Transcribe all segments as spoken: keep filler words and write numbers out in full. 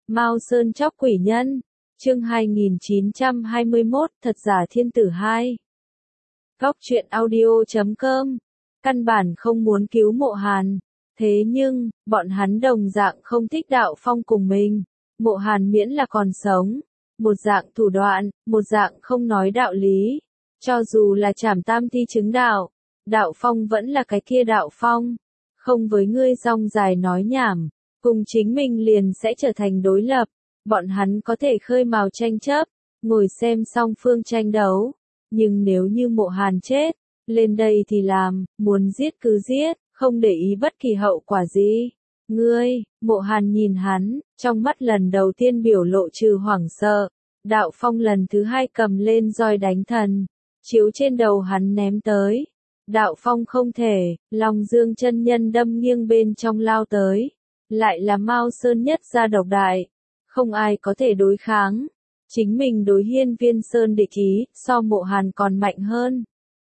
Mao Sơn chóc quỷ nhân, chương hai nghìn chín trăm hai mươi mốt, thật giả thiên tử hai. Góc truyện audio chấm com, căn bản không muốn cứu Mộ Hàn, thế nhưng, bọn hắn đồng dạng không thích Đạo Phong cùng mình. Mộ Hàn miễn là còn sống, một dạng thủ đoạn, một dạng không nói đạo lý. Cho dù là trảm tam thi chứng đạo, Đạo Phong vẫn là cái kia Đạo Phong, không với ngươi rong dài nói nhảm, cùng chính mình liền sẽ trở thành đối lập. Bọn hắn có thể khơi mào tranh chấp, ngồi xem song phương tranh đấu, nhưng nếu như Mộ Hàn chết, lên đây thì làm, muốn giết cứ giết, không để ý bất kỳ hậu quả gì. Ngươi, Mộ Hàn nhìn hắn, trong mắt lần đầu tiên biểu lộ trừ hoảng sợ. Đạo Phong lần thứ hai cầm lên roi đánh thần, chiếu trên đầu hắn ném tới. Đạo Phong không thể, Long Dương chân nhân đâm nghiêng bên trong lao tới. Lại là Mao Sơn nhất gia độc đại, không ai có thể đối kháng. Chính mình đối Hiên Viên Sơn địch ý, so Mộ Hàn còn mạnh hơn.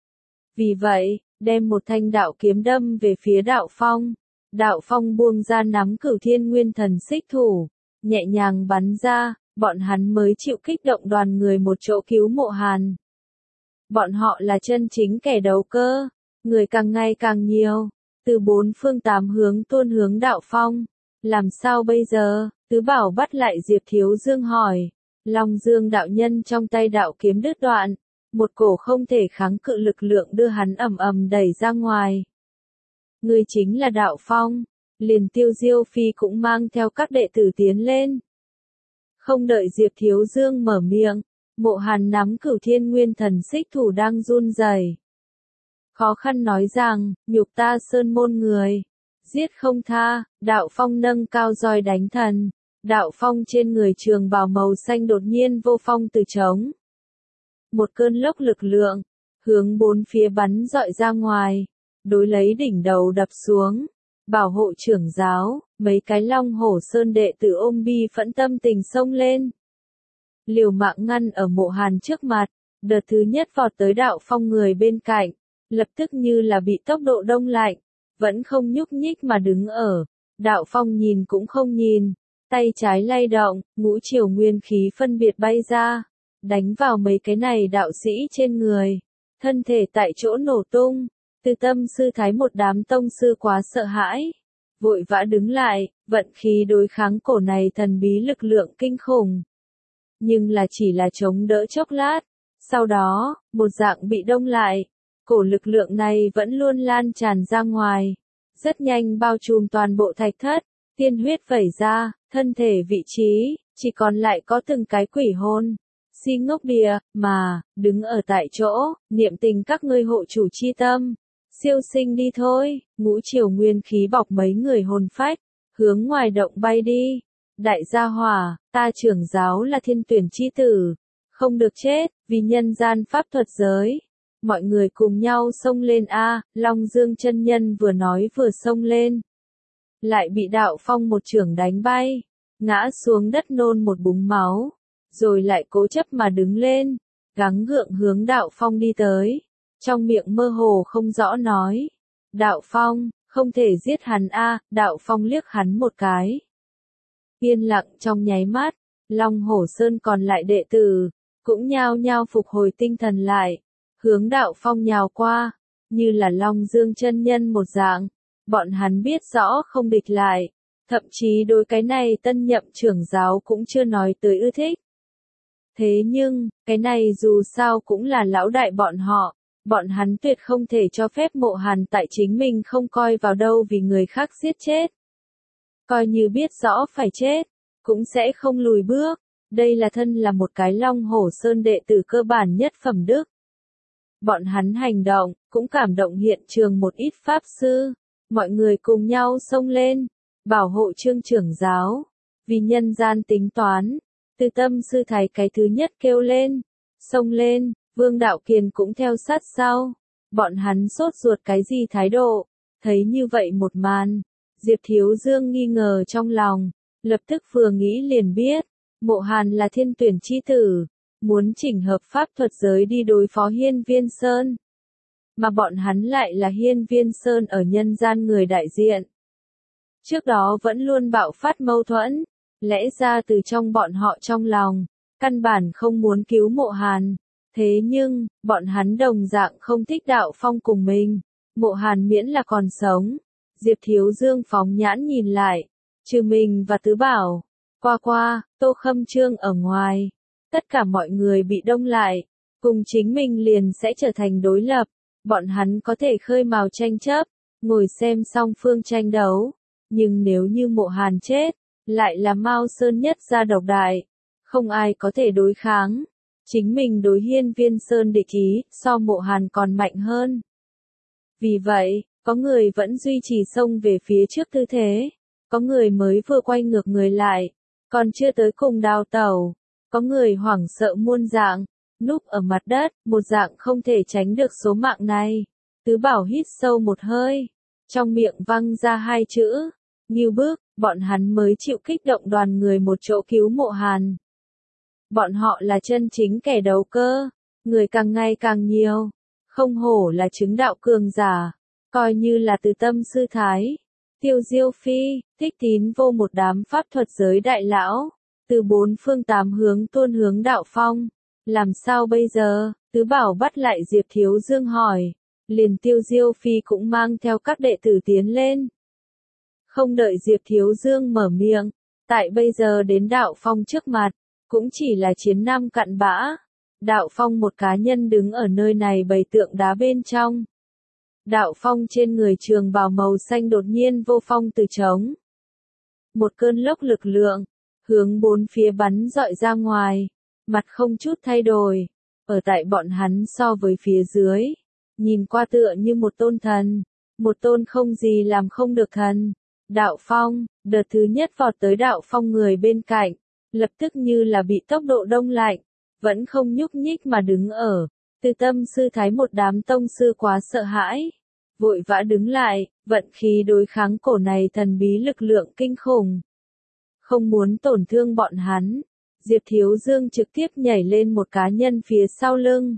Vì vậy, đem một thanh đạo kiếm đâm về phía Đạo Phong. Đạo Phong buông ra nắm Cửu Thiên Nguyên Thần xích thủ, nhẹ nhàng bắn ra, bọn hắn mới chịu kích động đoàn người một chỗ cứu Mộ Hàn. Bọn họ là chân chính kẻ đấu cơ, người càng ngày càng nhiều, từ bốn phương tám hướng tuôn hướng Đạo Phong. Làm sao bây giờ? Tứ Bảo bắt lại Diệp Thiếu Dương hỏi. Long Dương đạo nhân trong tay đạo kiếm đứt đoạn, một cổ không thể kháng cự lực lượng đưa hắn ầm ầm đẩy ra ngoài. Ngươi chính là Đạo Phong, liền Tiêu Diêu Phi cũng mang theo các đệ tử tiến lên. Không đợi Diệp Thiếu Dương mở miệng, Mộ Hàn nắm Cửu Thiên Nguyên Thần xích thủ đang run rẩy, khó khăn nói rằng, nhục ta Sơn môn người, giết không tha. Đạo Phong nâng cao roi đánh thần, Đạo Phong trên người trường bào màu xanh đột nhiên vô phong từ trống. Một cơn lốc lực lượng, hướng bốn phía bắn dọi ra ngoài, đối lấy đỉnh đầu đập xuống. Bảo hộ trưởng giáo, mấy cái Long Hổ Sơn đệ tử ôm bi phẫn tâm tình xông lên. Liều mạng ngăn ở Mộ Hàn trước mặt, đợt thứ nhất vọt tới Đạo Phong người bên cạnh, lập tức như là bị tốc độ đông lạnh, vẫn không nhúc nhích mà đứng ở. Đạo Phong nhìn cũng không nhìn, tay trái lay động, ngũ triều nguyên khí phân biệt bay ra, đánh vào mấy cái này đạo sĩ trên người, thân thể tại chỗ nổ tung. Từ Tâm sư thái một đám tông sư quá sợ hãi, vội vã đứng lại, vận khí đối kháng cổ này thần bí lực lượng kinh khủng. Nhưng là chỉ là chống đỡ chốc lát, sau đó, một dạng bị đông lại, cổ lực lượng này vẫn luôn lan tràn ra ngoài, rất nhanh bao trùm toàn bộ thạch thất, tiên huyết vẩy ra, thân thể vị trí, chỉ còn lại có từng cái quỷ hồn. Si ngốc bìa, mà, đứng ở tại chỗ, niệm tình các ngươi hộ chủ chi tâm. Siêu sinh đi thôi, ngũ triều nguyên khí bọc mấy người hồn phách, hướng ngoài động bay đi. Đại gia hỏa, ta trưởng giáo là thiên tuyển chi tử, không được chết, vì nhân gian pháp thuật giới. Mọi người cùng nhau xông lên a. Long Dương chân nhân vừa nói vừa xông lên, lại bị Đạo Phong một chưởng đánh bay, ngã xuống đất nôn một búng máu, rồi lại cố chấp mà đứng lên, gắng gượng hướng Đạo Phong đi tới. Trong miệng mơ hồ không rõ nói, Đạo Phong, không thể giết hắn a. Đạo Phong liếc hắn một cái. Yên lặng trong nháy mắt, Long Hổ Sơn còn lại đệ tử, cũng nhao nhao phục hồi tinh thần lại, hướng Đạo Phong nhào qua, như là Long Dương chân nhân một dạng. Bọn hắn biết rõ không địch lại, thậm chí đối cái này tân nhậm trưởng giáo cũng chưa nói tới ưa thích. Thế nhưng, cái này dù sao cũng là lão đại bọn họ. Bọn hắn tuyệt không thể cho phép Mộ Hàn tại chính mình không coi vào đâu vì người khác giết chết. Coi như biết rõ phải chết, cũng sẽ không lùi bước. Đây là thân là một cái Long Hổ Sơn đệ tử cơ bản nhất phẩm đức. Bọn hắn hành động, cũng cảm động hiện trường một ít pháp sư. Mọi người cùng nhau xông lên, bảo hộ Trương trưởng giáo. Vì nhân gian tính toán, Từ Tâm sư thái cái thứ nhất kêu lên, xông lên. Vương Đạo Kiền cũng theo sát sau. Bọn hắn sốt ruột cái gì thái độ? Thấy như vậy một màn, Diệp Thiếu Dương nghi ngờ trong lòng, lập tức vừa nghĩ liền biết, Mộ Hàn là thiên tuyển chi tử, muốn chỉnh hợp pháp thuật giới đi đối phó Hiên Viên Sơn. Mà bọn hắn lại là Hiên Viên Sơn ở nhân gian người đại diện. Trước đó vẫn luôn bạo phát mâu thuẫn, Lẽ ra từ trong bọn họ trong lòng, căn bản không muốn cứu Mộ Hàn. Thế nhưng, bọn hắn đồng dạng không thích Đạo Phong cùng mình. Mộ Hàn miễn là còn sống. Diệp Thiếu Dương phóng nhãn nhìn lại, trừ mình và Tứ Bảo, Qua Qua, Tô Khâm Trương ở ngoài. Tất cả mọi người bị đông lại, cùng chính mình liền sẽ trở thành đối lập. Bọn hắn có thể khơi mào tranh chấp, ngồi xem song phương tranh đấu. Nhưng nếu như Mộ Hàn chết, lại là Mao Sơn nhất gia độc đại. Không ai có thể đối kháng. Chính mình đối Hiên Viên Sơn địch ý, so Mộ Hàn còn mạnh hơn. Vì vậy, có người vẫn duy trì xông về phía trước tư thế. Có người mới vừa quay ngược người lại, còn chưa tới cùng đào tẩu. Có người hoảng sợ muôn dạng, núp ở mặt đất, một dạng không thể tránh được số mạng này. Tứ Bảo hít sâu một hơi, trong miệng văng ra hai chữ, Ngưu Bức, bọn hắn mới chịu kích động đoàn người một chỗ cứu Mộ Hàn. Bọn họ là chân chính kẻ đấu cơ, người càng ngày càng nhiều, không hổ là chứng đạo cường giả, coi như là từ tâm sư thái. Tiêu Diêu Phi, Thích Tín Vô một đám pháp thuật giới đại lão, từ bốn phương tám hướng tuôn hướng Đạo Phong. Làm sao bây giờ? Tứ Bảo bắt lại Diệp Thiếu Dương hỏi, liền Tiêu Diêu Phi cũng mang theo các đệ tử tiến lên. Không đợi Diệp Thiếu Dương mở miệng, tại bây giờ đến Đạo Phong trước mặt, cũng chỉ là chiến năm cặn bã. Đạo Phong một cá nhân đứng ở nơi này bày tượng đá bên trong. Đạo Phong trên người trường bào màu xanh đột nhiên vô phong từ trống. Một cơn lốc lực lượng, hướng bốn phía bắn dọi ra ngoài, mặt không chút thay đổi, ở tại bọn hắn so với phía dưới, nhìn qua tựa như một tôn thần, một tôn không gì làm không được thần. Đạo Phong, đợt thứ nhất vọt tới Đạo Phong người bên cạnh, lập tức như là bị tốc độ đông lạnh, vẫn không nhúc nhích mà đứng ở. Từ tâm sư thái một đám tông sư quá sợ hãi, vội vã đứng lại, vận khí đối kháng cổ này thần bí lực lượng kinh khủng. Không muốn tổn thương bọn hắn, Diệp Thiếu Dương trực tiếp nhảy lên một cá nhân phía sau lưng.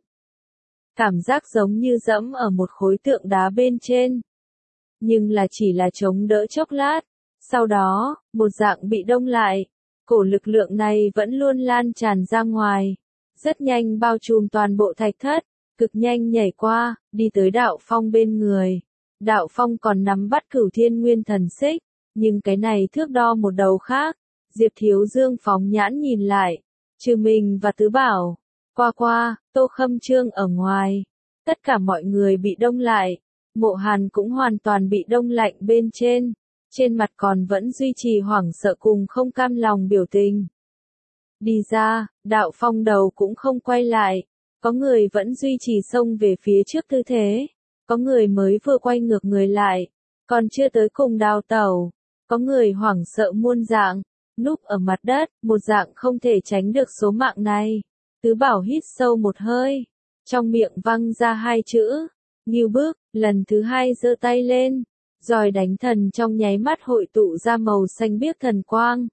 Cảm giác giống như dẫm ở một khối tượng đá bên trên. Nhưng là chỉ là chống đỡ chốc lát, sau đó, một dạng bị đông lại. Cổ lực lượng này vẫn luôn lan tràn ra ngoài, rất nhanh bao trùm toàn bộ thạch thất, cực nhanh nhảy qua, đi tới Đạo Phong bên người. Đạo Phong còn nắm bắt Cửu Thiên Nguyên Thần Xích, nhưng cái này thước đo một đầu khác. Diệp Thiếu Dương phóng nhãn nhìn lại, trừ mình và Tứ Bảo, Qua Qua, Tô Khâm Trương ở ngoài, tất cả mọi người bị đông lại. Mộ Hàn cũng hoàn toàn bị đông lạnh bên trên, trên mặt còn vẫn duy trì hoảng sợ cùng không cam lòng biểu tình. Đi ra, Đạo Phong đầu cũng không quay lại, có người vẫn duy trì xông về phía trước tư thế, có người mới vừa quay ngược người lại, còn chưa tới cùng đào tẩu, có người hoảng sợ muôn dạng, núp ở mặt đất, một dạng không thể tránh được số mạng này. Tứ Bảo hít sâu một hơi, trong miệng văng ra hai chữ, Ngưu Bức, lần thứ hai giơ tay lên, roi đánh thần trong nháy mắt hội tụ ra màu xanh biếc thần quang.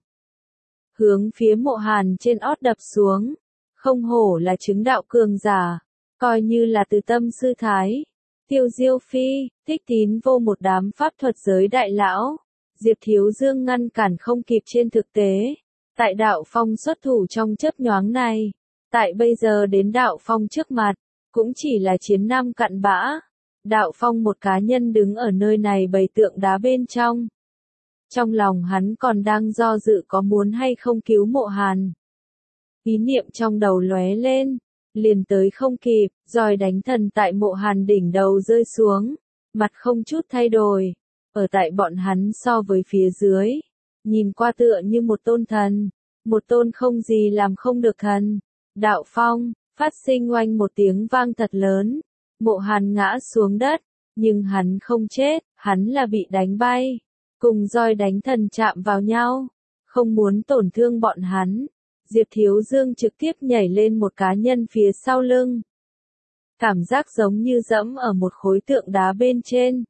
Hướng phía Mộ Hàn trên ót đập xuống, không hổ là chứng đạo cường giả, coi như là từ tâm sư thái. Tiêu Diêu Phi, Thích Tín Vô một đám pháp thuật giới đại lão, Diệp Thiếu Dương ngăn cản không kịp trên thực tế. Tại Đạo Phong xuất thủ trong chớp nhoáng này, tại bây giờ đến Đạo Phong trước mặt, cũng chỉ là chiến năm cặn bã. Đạo Phong một cá nhân đứng ở nơi này bày tượng đá bên trong. Trong lòng hắn còn đang do dự có muốn hay không cứu Mộ Hàn. Ý niệm trong đầu lóe lên, liền tới không kịp, roi đánh thần tại Mộ Hàn đỉnh đầu rơi xuống, mặt không chút thay đổi, ở tại bọn hắn so với phía dưới, nhìn qua tựa như một tôn thần, một tôn không gì làm không được thần. Đạo Phong, phát sinh oanh một tiếng vang thật lớn, Mộ Hàn ngã xuống đất, nhưng hắn không chết, hắn là bị đánh bay, cùng roi đánh thần chạm vào nhau, không muốn tổn thương bọn hắn. Diệp Thiếu Dương trực tiếp nhảy lên một cá nhân phía sau lưng. Cảm giác giống như dẫm ở một khối tượng đá bên trên.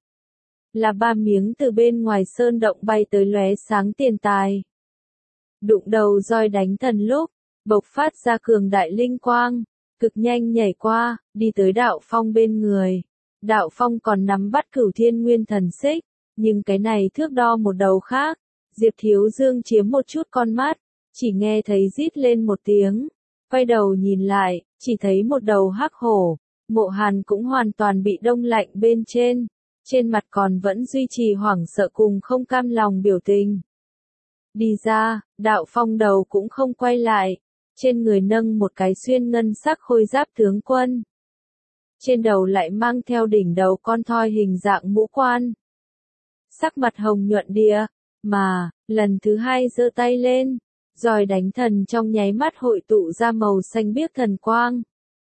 Là ba miếng từ bên ngoài sơn động bay tới lóe sáng tiền tài. Đụng đầu roi đánh thần lúc, bộc phát ra cường đại linh quang, cực nhanh nhảy qua, đi tới Đạo Phong bên người. Đạo Phong còn nắm bắt Cửu Thiên Nguyên Thần Xích, nhưng cái này thước đo một đầu khác. Diệp Thiếu Dương chiếm một chút con mắt, chỉ nghe thấy rít lên một tiếng, quay đầu nhìn lại, chỉ thấy một đầu hắc hổ, Mộ Hàn cũng hoàn toàn bị đông lạnh bên trên, trên mặt còn vẫn duy trì hoảng sợ cùng không cam lòng biểu tình. Đi ra, Đạo Phong đầu cũng không quay lại, trên người nâng một cái xuyên ngân sắc khôi giáp tướng quân. Trên đầu lại mang theo đỉnh đầu con thoi hình dạng mũ quan. Sắc mặt hồng nhuận đìa, mà, lần thứ hai giơ tay lên, roi đánh thần trong nháy mắt hội tụ ra màu xanh biếc thần quang.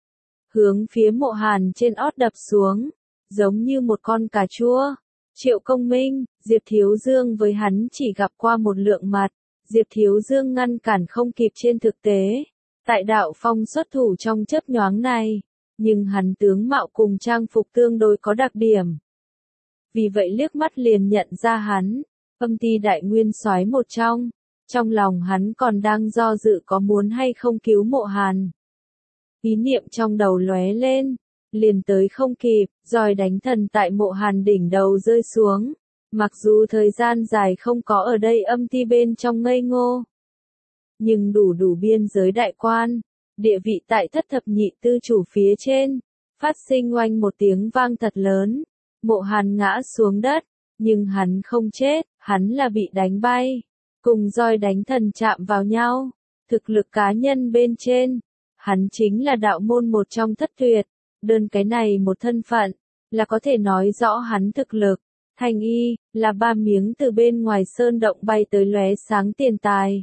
Hướng phía Mộ Hàn trên ót đập xuống, giống như một con cà chua. Triệu Công Minh, Diệp Thiếu Dương với hắn chỉ gặp qua một lượng mặt, Diệp Thiếu Dương ngăn cản không kịp trên thực tế. Tại Đạo Phong xuất thủ trong chớp nhoáng này, nhưng hắn tướng mạo cùng trang phục tương đối có đặc điểm. Vì vậy liếc mắt liền nhận ra hắn, Âm Ti Đại Nguyên Soái một trong, trong lòng hắn còn đang do dự có muốn hay không cứu Mộ Hàn. Ý niệm trong đầu lóe lên, liền tới không kịp, roi đánh thần tại Mộ Hàn đỉnh đầu rơi xuống. Mặc dù thời gian dài không có ở đây âm ti bên trong ngây ngô, nhưng đủ đủ biên giới đại quan, địa vị tại thất thập nhị tư chủ phía trên, phát sinh oanh một tiếng vang thật lớn. Mộ Hàn ngã xuống đất, nhưng hắn không chết, hắn là bị đánh bay, cùng roi đánh thần chạm vào nhau. Thực lực cá nhân bên trên, hắn chính là đạo môn một trong thất tuyệt, đơn cái này một thân phận, là có thể nói rõ hắn thực lực. Thanh y, là ba miếng từ bên ngoài sơn động bay tới lóe sáng tiền tài.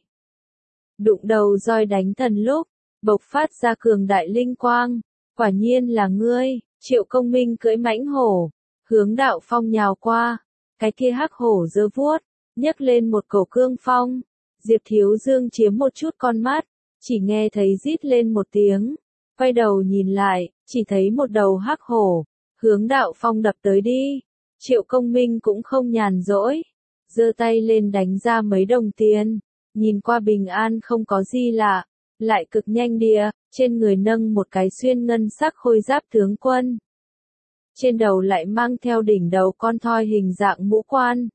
Đụng đầu roi đánh thần lúc, bộc phát ra cường đại linh quang, quả nhiên là ngươi. Triệu Công Minh cưỡi mãnh hổ, hướng Đạo Phong nhào qua, cái kia hắc hổ giơ vuốt, nhấc lên một cổ cương phong. Diệp Thiếu Dương chiếm một chút con mắt, chỉ nghe thấy rít lên một tiếng, quay đầu nhìn lại, chỉ thấy một đầu hắc hổ, hướng Đạo Phong đập tới đi. Triệu Công Minh cũng không nhàn rỗi, giơ tay lên đánh ra mấy đồng tiền, nhìn qua bình an không có gì lạ, lại cực nhanh đìa, trên người nâng một cái xuyên ngân sắc khôi giáp tướng quân. Trên đầu lại mang theo đỉnh đầu con thoi hình dạng mũ quan.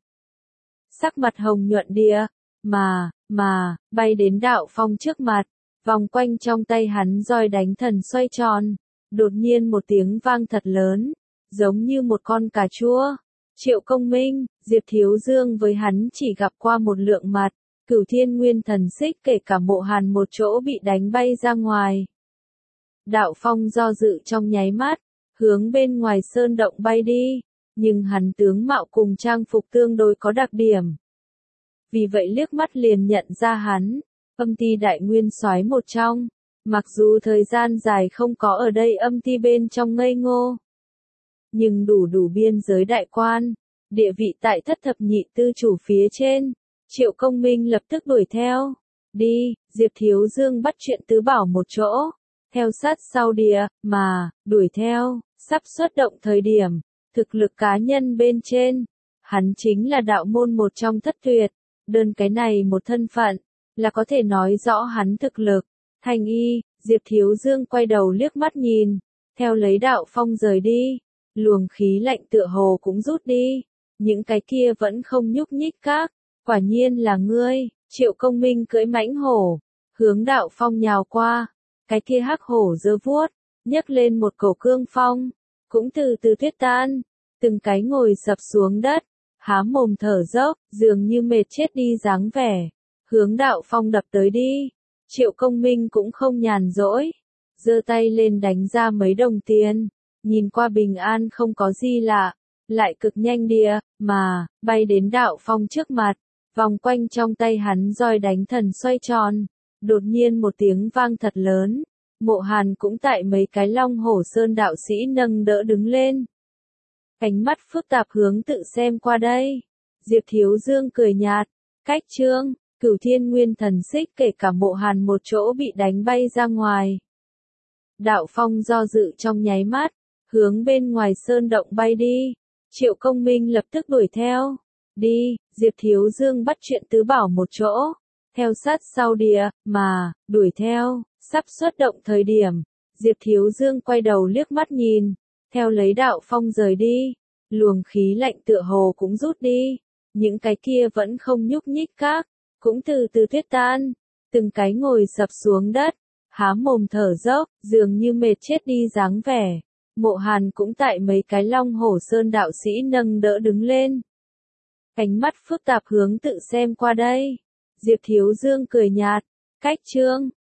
Sắc mặt hồng nhuận đìa, mà, mà, bay đến Đạo Phong trước mặt, vòng quanh trong tay hắn roi đánh thần xoay tròn, đột nhiên một tiếng vang thật lớn, giống như một con cà chua. Triệu Công Minh, Diệp Thiếu Dương với hắn chỉ gặp qua một lượng mặt, Cửu Thiên Nguyên Thần Xích kể cả Mộ Hàn một chỗ bị đánh bay ra ngoài. Đạo Phong do dự trong nháy mắt, hướng bên ngoài sơn động bay đi, nhưng hắn tướng mạo cùng trang phục tương đối có đặc điểm. Vì vậy liếc mắt liền nhận ra hắn, Âm Ti Đại Nguyên Soái một trong, mặc dù thời gian dài không có ở đây âm ti bên trong ngây ngô, nhưng đủ đủ biên giới đại quan, địa vị tại thất thập nhị tư chủ phía trên. Triệu Công Minh lập tức đuổi theo. Đi, Diệp Thiếu Dương bắt chuyện tứ bảo một chỗ, theo sát sau đìa, mà, đuổi theo, sắp xuất động thời điểm, thực lực cá nhân bên trên, hắn chính là đạo môn một trong thất tuyệt, đơn cái này một thân phận, là có thể nói rõ hắn thực lực. Thanh y, Diệp Thiếu Dương quay đầu liếc mắt nhìn, theo lấy Đạo Phong rời đi, luồng khí lạnh tựa hồ cũng rút đi, những cái kia vẫn không nhúc nhích các, quả nhiên là ngươi. Triệu Công Minh cưỡi mãnh hổ, hướng Đạo Phong nhào qua, cái kia hắc hổ giơ vuốt, nhấc lên một cổ cương phong, cũng từ từ tuyết tan, từng cái ngồi sập xuống đất, há mồm thở dốc, dường như mệt chết đi dáng vẻ, hướng Đạo Phong đập tới đi. Triệu Công Minh cũng không nhàn rỗi, giơ tay lên đánh ra mấy đồng tiền, nhìn qua bình an không có gì lạ, lại cực nhanh đìa, mà, bay đến Đạo Phong trước mặt, vòng quanh trong tay hắn roi đánh thần xoay tròn, đột nhiên một tiếng vang thật lớn, Mộ Hàn cũng tại mấy cái Long Hổ Sơn đạo sĩ nâng đỡ đứng lên. Ánh mắt phức tạp hướng tự xem qua đây, Diệp Thiếu Dương cười nhạt, cách chương. Cửu Thiên Nguyên Thần Xích kể cả Mộ Hàn một chỗ bị đánh bay ra ngoài. Đạo Phong do dự trong nháy mắt, hướng bên ngoài sơn động bay đi. Triệu Công Minh lập tức đuổi theo. Đi, Diệp Thiếu Dương bắt chuyện tứ bảo một chỗ, theo sát sau đìa, mà, đuổi theo, sắp xuất động thời điểm. Diệp Thiếu Dương quay đầu liếc mắt nhìn, theo lấy Đạo Phong rời đi, luồng khí lạnh tựa hồ cũng rút đi, những cái kia vẫn không nhúc nhích các, cũng từ từ tuyết tan, từng cái ngồi sập xuống đất, há mồm thở dốc, dường như mệt chết đi dáng vẻ. Mộ Hàn cũng tại mấy cái Long Hổ Sơn đạo sĩ nâng đỡ đứng lên. Ánh mắt phức tạp hướng tự xem qua đây. Diệp Thiếu Dương cười nhạt, cách trương,